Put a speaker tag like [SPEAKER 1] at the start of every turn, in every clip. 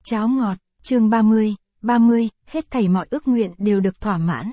[SPEAKER 1] Cháo ngọt, chương 30, hết thảy mọi ước nguyện đều được thỏa mãn.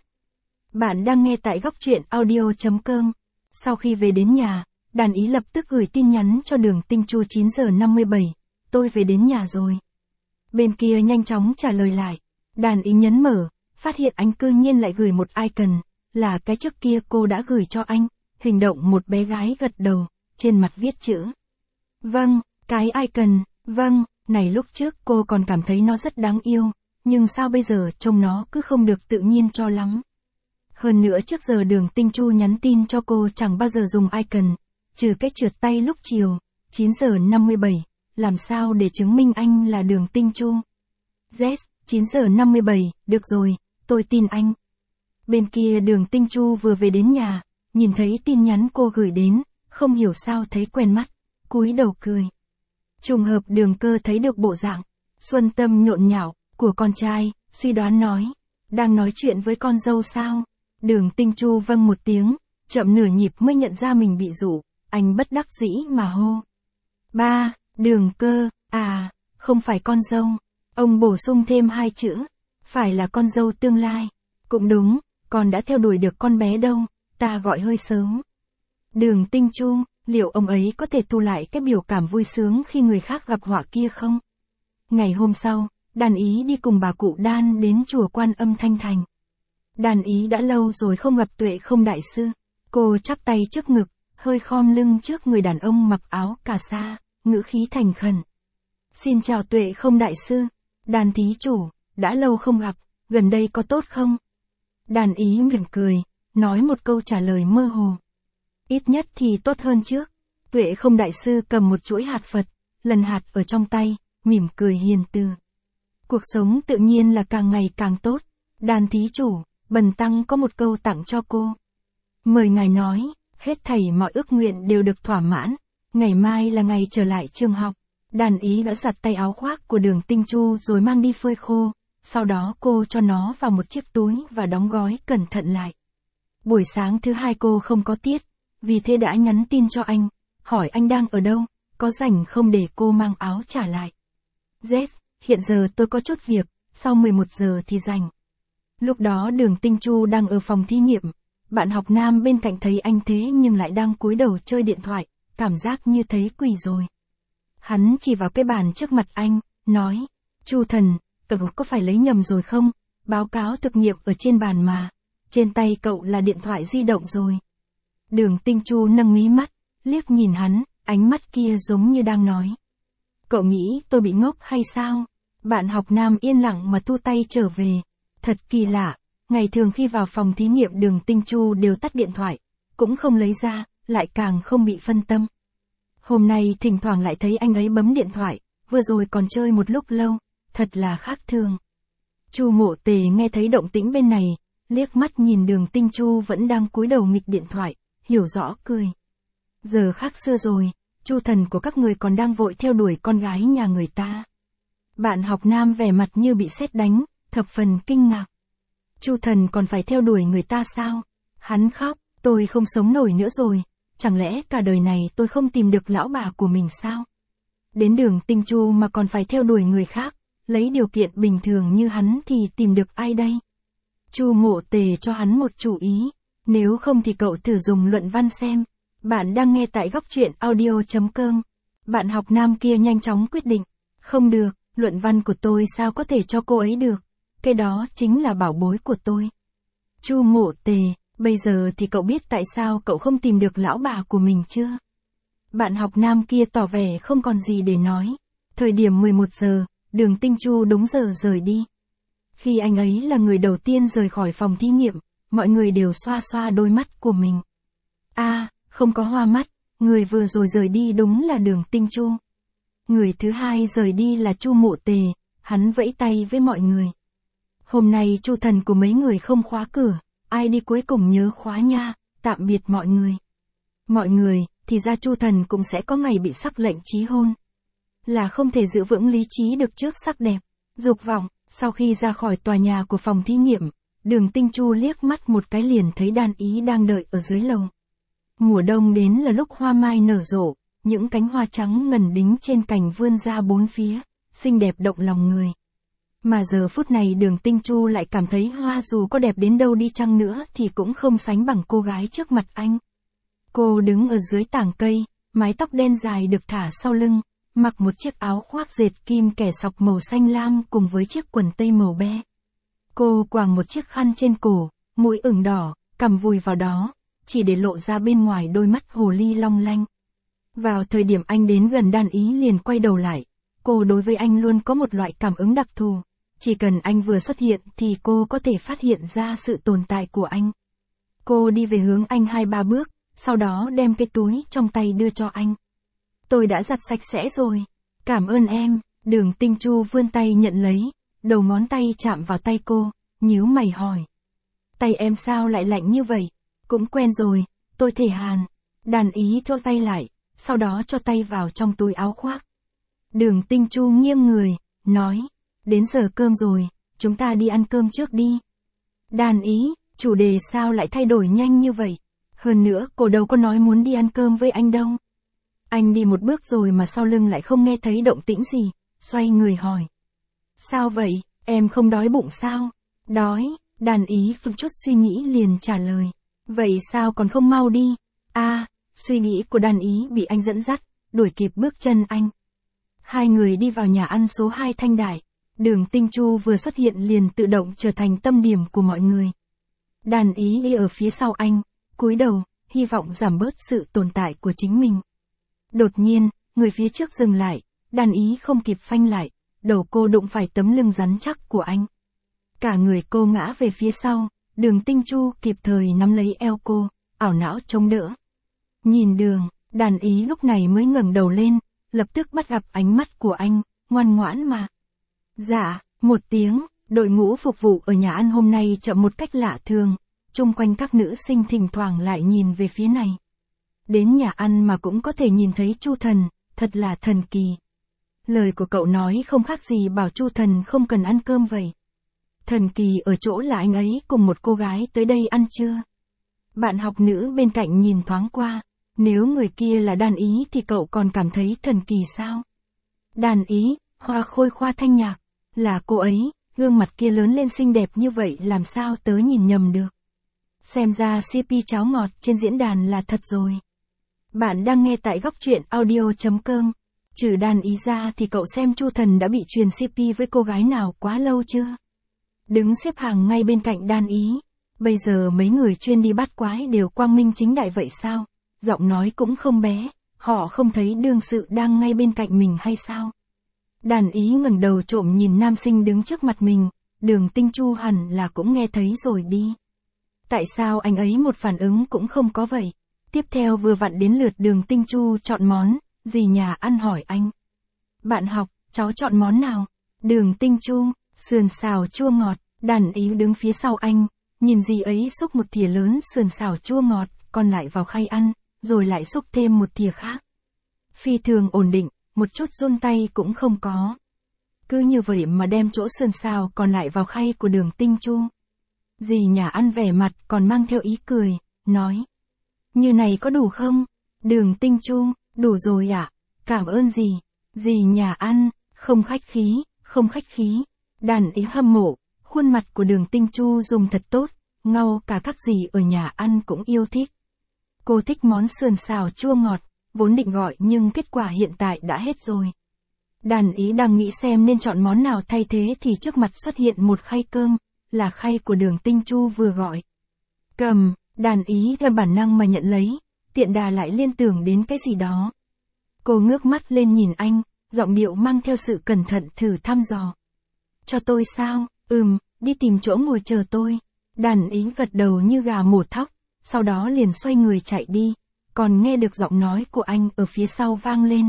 [SPEAKER 1] Bạn đang nghe tại góc truyện audio.com. Sau khi về đến nhà, Đàn Ý lập tức gửi tin nhắn cho Đường Tinh Chu 9 giờ 57, tôi về đến nhà rồi. Bên kia nhanh chóng trả lời lại. Đàn Ý nhấn mở, phát hiện anh cư nhiên lại gửi một icon, là cái trước kia cô đã gửi cho anh, hình động một bé gái gật đầu, trên mặt viết chữ. Vâng, cái icon, vâng, này lúc trước cô còn cảm thấy nó rất đáng yêu, nhưng sao bây giờ trông nó cứ không được tự nhiên cho lắm. Hơn nữa trước giờ Đường Tinh Chu nhắn tin cho cô chẳng bao giờ dùng icon, trừ cái trượt tay lúc chiều, 9 giờ 57, làm sao để chứng minh anh là Đường Tinh Chu. Yes, 9 giờ 57, được rồi, tôi tin anh. Bên kia Đường Tinh Chu vừa về đến nhà, nhìn thấy tin nhắn cô gửi đến, không hiểu sao thấy quen mắt, cúi đầu cười. Trùng hợp Đường Cơ thấy được bộ dạng xuân tâm nhộn nhạo của con trai, suy đoán nói, đang nói chuyện với con dâu sao? Đường Tinh Chu vâng một tiếng, chậm nửa nhịp mới nhận ra mình bị dụ, anh bất đắc dĩ mà hô. Ba, Đường Cơ, à, không phải con dâu. Ông bổ sung thêm hai chữ, phải là con dâu tương lai. Cũng đúng, con đã theo đuổi được con bé đâu, ta gọi hơi sớm. Đường Tinh Chu, liệu ông ấy có thể thu lại cái biểu cảm vui sướng khi người khác gặp họa kia không? Ngày hôm sau, Đàn Ý đi cùng bà cụ Đan đến chùa Quan Âm Thanh Thành. Đàn Ý đã lâu rồi không gặp Tuệ Không đại sư. Cô chắp tay trước ngực, hơi khom lưng trước người đàn ông mặc áo cà sa, ngữ khí thành khẩn. Xin chào Tuệ Không đại sư, Đàn thí chủ, đã lâu không gặp, gần đây có tốt không? Đàn Ý mỉm cười, nói một câu trả lời mơ hồ. Ít nhất thì tốt hơn trước. Tuệ Không đại sư cầm một chuỗi hạt Phật, lần hạt ở trong tay, mỉm cười hiền từ. Cuộc sống tự nhiên là càng ngày càng tốt. Đàn thí chủ, bần tăng có một câu tặng cho cô. Mời ngài nói, hết thảy mọi ước nguyện đều được thỏa mãn. Ngày mai là ngày trở lại trường học. Đàn Ý đã giặt tay áo khoác của Đường Tinh Chu rồi mang đi phơi khô. Sau đó cô cho nó vào một chiếc túi và đóng gói cẩn thận lại. Buổi sáng thứ hai cô không có tiết, vì thế đã nhắn tin cho anh, hỏi anh đang ở đâu, có rảnh không để cô mang áo trả lại. Yes, hiện giờ tôi có chút việc, sau 11 giờ thì rảnh. Lúc đó Đường Tinh Chu đang ở phòng thí nghiệm, bạn học nam bên cạnh thấy anh thế nhưng lại đang cúi đầu chơi điện thoại, cảm giác như thấy quỷ rồi. Hắn chỉ vào cái bàn trước mặt anh, nói, Chu thần, cậu có phải lấy nhầm rồi không? Báo cáo thực nghiệm ở trên bàn mà, trên tay cậu là điện thoại di động rồi. Đường Tinh Chu nâng mí mắt, liếc nhìn hắn, ánh mắt kia giống như đang nói. Cậu nghĩ tôi bị ngốc hay sao? Bạn học nam yên lặng mà thu tay trở về. Thật kỳ lạ, ngày thường khi vào phòng thí nghiệm Đường Tinh Chu đều tắt điện thoại, cũng không lấy ra, lại càng không bị phân tâm. Hôm nay thỉnh thoảng lại thấy anh ấy bấm điện thoại, vừa rồi còn chơi một lúc lâu, thật là khác thường. Chu Mộ Tề nghe thấy động tĩnh bên này, liếc mắt nhìn Đường Tinh Chu vẫn đang cúi đầu nghịch điện thoại, hiểu rõ cười. Giờ khác xưa rồi, Chu thần của các người còn đang vội theo đuổi con gái nhà người ta. Bạn học nam vẻ mặt như bị sét đánh, thập phần kinh ngạc. Chu thần còn phải theo đuổi người ta sao? Hắn khóc, tôi không sống nổi nữa rồi, chẳng lẽ cả đời này tôi không tìm được lão bà của mình sao? Đến Đường Tinh Chu mà còn phải theo đuổi người khác, lấy điều kiện bình thường như hắn thì tìm được ai đây? Chu Mộ Tề cho hắn một chủ ý, nếu không thì cậu thử dùng luận văn xem. Bạn đang nghe tại góc truyện audio.com. Bạn học nam kia nhanh chóng quyết định, không được, luận văn của tôi sao có thể cho cô ấy được, cái đó chính là bảo bối của tôi. Chu Mộ Tề, bây giờ thì cậu biết tại sao cậu không tìm được lão bà của mình chưa? Bạn học nam kia tỏ vẻ không còn gì để nói. Thời điểm 11 giờ, Đường Tinh Chu đúng giờ rời đi. Khi anh ấy là người đầu tiên rời khỏi phòng thí nghiệm, mọi người đều xoa xoa đôi mắt của mình. Không có hoa mắt, người vừa rồi rời đi đúng là Đường Tinh Chu. Người thứ hai rời đi là Chu Mộ Tề, hắn vẫy tay với mọi người. Hôm nay Chu thần của mấy người không khóa cửa, ai đi cuối cùng nhớ khóa nha, tạm biệt mọi người. Mọi người, thì ra Chu thần cũng sẽ có ngày bị sắc lệnh chí hôn. Là không thể giữ vững lý trí được trước sắc đẹp, dục vọng. Sau khi ra khỏi tòa nhà của phòng thí nghiệm, Đường Tinh Chu liếc mắt một cái liền thấy Đàn Ý đang đợi ở dưới lầu. Mùa đông đến là lúc hoa mai nở rộ, những cánh hoa trắng ngần đính trên cành vươn ra bốn phía, xinh đẹp động lòng người. Mà giờ phút này Đường Tinh Chu lại cảm thấy Hoa dù có đẹp đến đâu đi chăng nữa thì cũng không sánh bằng cô gái trước mặt anh. Cô đứng ở dưới tảng cây, mái tóc đen dài được thả sau lưng, mặc một chiếc áo khoác dệt kim kẻ sọc màu xanh lam cùng với chiếc quần tây màu be. Cô quàng một chiếc khăn trên cổ, mũi ửng đỏ, cằm vùi vào đó, chỉ để lộ ra bên ngoài đôi mắt hồ ly long lanh. Vào thời điểm anh đến gần Đan Ý liền quay đầu lại, cô đối với anh luôn có một loại cảm ứng đặc thù, chỉ cần anh vừa xuất hiện thì cô có thể phát hiện ra sự tồn tại của anh. Cô đi về hướng anh 2-3 bước, sau đó đem cái túi trong tay đưa cho anh. Tôi đã giặt sạch sẽ rồi. Cảm ơn em. Đường Tinh Chu vươn tay nhận lấy, đầu ngón tay chạm vào tay cô, nhíu mày hỏi. Tay em sao lại lạnh như vậy? Cũng quen rồi, tôi thể hàn. Đàn Ý thô tay lại, sau đó cho tay vào trong túi áo khoác. Đường Tinh Chu nghiêng người, nói. Đến giờ cơm rồi, chúng ta đi ăn cơm trước đi. Đàn Ý, chủ đề sao lại thay đổi nhanh như vậy? Hơn nữa cô đâu có nói muốn đi ăn cơm với anh đâu. Anh đi một bước rồi mà sau lưng lại không nghe thấy động tĩnh gì, xoay người hỏi. Sao vậy, em không đói bụng sao? Đói, Đàn Ý không chút suy nghĩ liền trả lời. Vậy sao còn không mau đi? Suy nghĩ của Đàn Ý bị anh dẫn dắt, đuổi kịp bước chân anh. Hai người đi vào nhà ăn số 2 Thanh Đại. Đường Tinh Chu vừa xuất hiện liền tự động trở thành tâm điểm của mọi người. Đàn Ý đi ở phía sau anh, cúi đầu, hy vọng giảm bớt sự tồn tại của chính mình. Đột nhiên, người phía trước dừng lại, Đàn Ý không kịp phanh lại, đầu cô đụng phải tấm lưng rắn chắc của anh. Cả người cô ngã về phía sau, Đường Tinh Chu kịp thời nắm lấy eo cô, ảo não chống đỡ. Nhìn Đường, Đàn Ý lúc này mới ngẩng đầu lên, lập tức bắt gặp ánh mắt của anh, ngoan ngoãn mà. Dạ, một tiếng, đội ngũ phục vụ ở nhà ăn hôm nay chậm một cách lạ thường, chung quanh các nữ sinh thỉnh thoảng lại nhìn về phía này. Đến nhà ăn mà cũng có thể nhìn thấy Chu Thần, thật là thần kỳ. Lời của cậu nói không khác gì bảo Chu Thần không cần ăn cơm vậy. Thần kỳ ở chỗ là anh ấy cùng một cô gái tới đây ăn trưa. Bạn học nữ bên cạnh nhìn thoáng qua, nếu người kia là Đàn Ý thì cậu còn cảm thấy thần kỳ sao? Đàn Ý, Hoa Khôi Khoa Thanh Nhạc, là cô ấy, gương mặt kia lớn lên xinh đẹp như vậy làm sao tớ nhìn nhầm được. Xem ra CP cháo ngọt trên diễn đàn là thật rồi. Bạn đang nghe tại góc truyện audio.com. Trừ Đàn Ý ra thì cậu xem Chu Thần đã bị truyền CP với cô gái nào quá lâu chưa? Đứng xếp hàng ngay bên cạnh Đàn Ý. Bây giờ mấy người chuyên đi bắt quái đều quang minh chính đại vậy sao? Giọng nói cũng không bé, họ không thấy đương sự đang ngay bên cạnh mình hay sao? Đàn Ý ngẩng đầu trộm nhìn nam sinh đứng trước mặt mình, Đường Tinh Chu hẳn là cũng nghe thấy rồi đi. Tại sao anh ấy một phản ứng cũng không có vậy? Tiếp theo vừa vặn đến lượt Đường Tinh Chu chọn món, dì nhà ăn hỏi anh. Bạn học, cháu chọn món nào? Đường Tinh Chu, sườn xào chua ngọt. Đàn Ý đứng phía sau anh, nhìn dì ấy xúc một thìa lớn sườn xào chua ngọt, còn lại vào khay ăn, rồi lại xúc thêm một thìa khác. Phi thường ổn định, một chút run tay cũng không có. Cứ như vậy mà đem chỗ sườn xào còn lại vào khay của Đường Tinh Chu. Dì nhà ăn vẻ mặt còn mang theo ý cười, nói. Như này có đủ không? Đường Tinh Chu, đủ rồi ạ, cảm ơn dì. Dì nhà ăn, không khách khí, không khách khí. Đàn Ý hâm mộ, khuôn mặt của Đường Tinh Chu dùng thật tốt, ngau cả các dì ở nhà ăn cũng yêu thích. Cô thích món sườn xào chua ngọt, vốn định gọi nhưng kết quả hiện tại đã hết rồi. Đàn Ý đang nghĩ xem nên chọn món nào thay thế thì trước mặt xuất hiện một khay cơm, là khay của Đường Tinh Chu vừa gọi. Cầm, Đàn Ý theo bản năng mà nhận lấy, tiện đà lại liên tưởng đến cái gì đó. Cô ngước mắt lên nhìn anh, giọng điệu mang theo sự cẩn thận thử thăm dò. Cho tôi sao? Đi tìm chỗ ngồi chờ tôi. Đàn Ý gật đầu như gà mổ thóc, sau đó liền xoay người chạy đi, còn nghe được giọng nói của anh ở phía sau vang lên.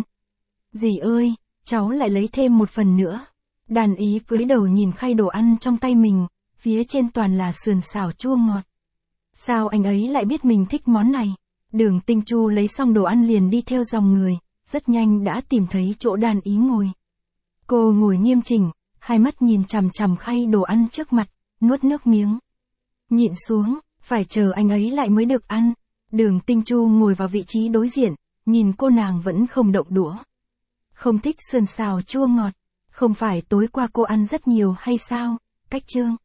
[SPEAKER 1] Dì ơi, cháu lại lấy thêm một phần nữa. Đàn Ý cúi đầu nhìn khay đồ ăn trong tay mình, phía trên toàn là sườn xào chua ngọt. Sao anh ấy lại biết mình thích món này? Đường Tinh Chu lấy xong đồ ăn liền đi theo dòng người, rất nhanh đã tìm thấy chỗ Đàn Ý ngồi. Cô ngồi nghiêm chỉnh, hai mắt nhìn chằm chằm khay đồ ăn trước mặt, nuốt nước miếng. Nhịn xuống, phải chờ anh ấy lại mới được ăn. Đường Tinh Chu ngồi vào vị trí đối diện, nhìn cô nàng vẫn không động đũa. Không thích sườn xào chua ngọt, Không phải tối qua cô ăn rất nhiều hay sao? Cách chương.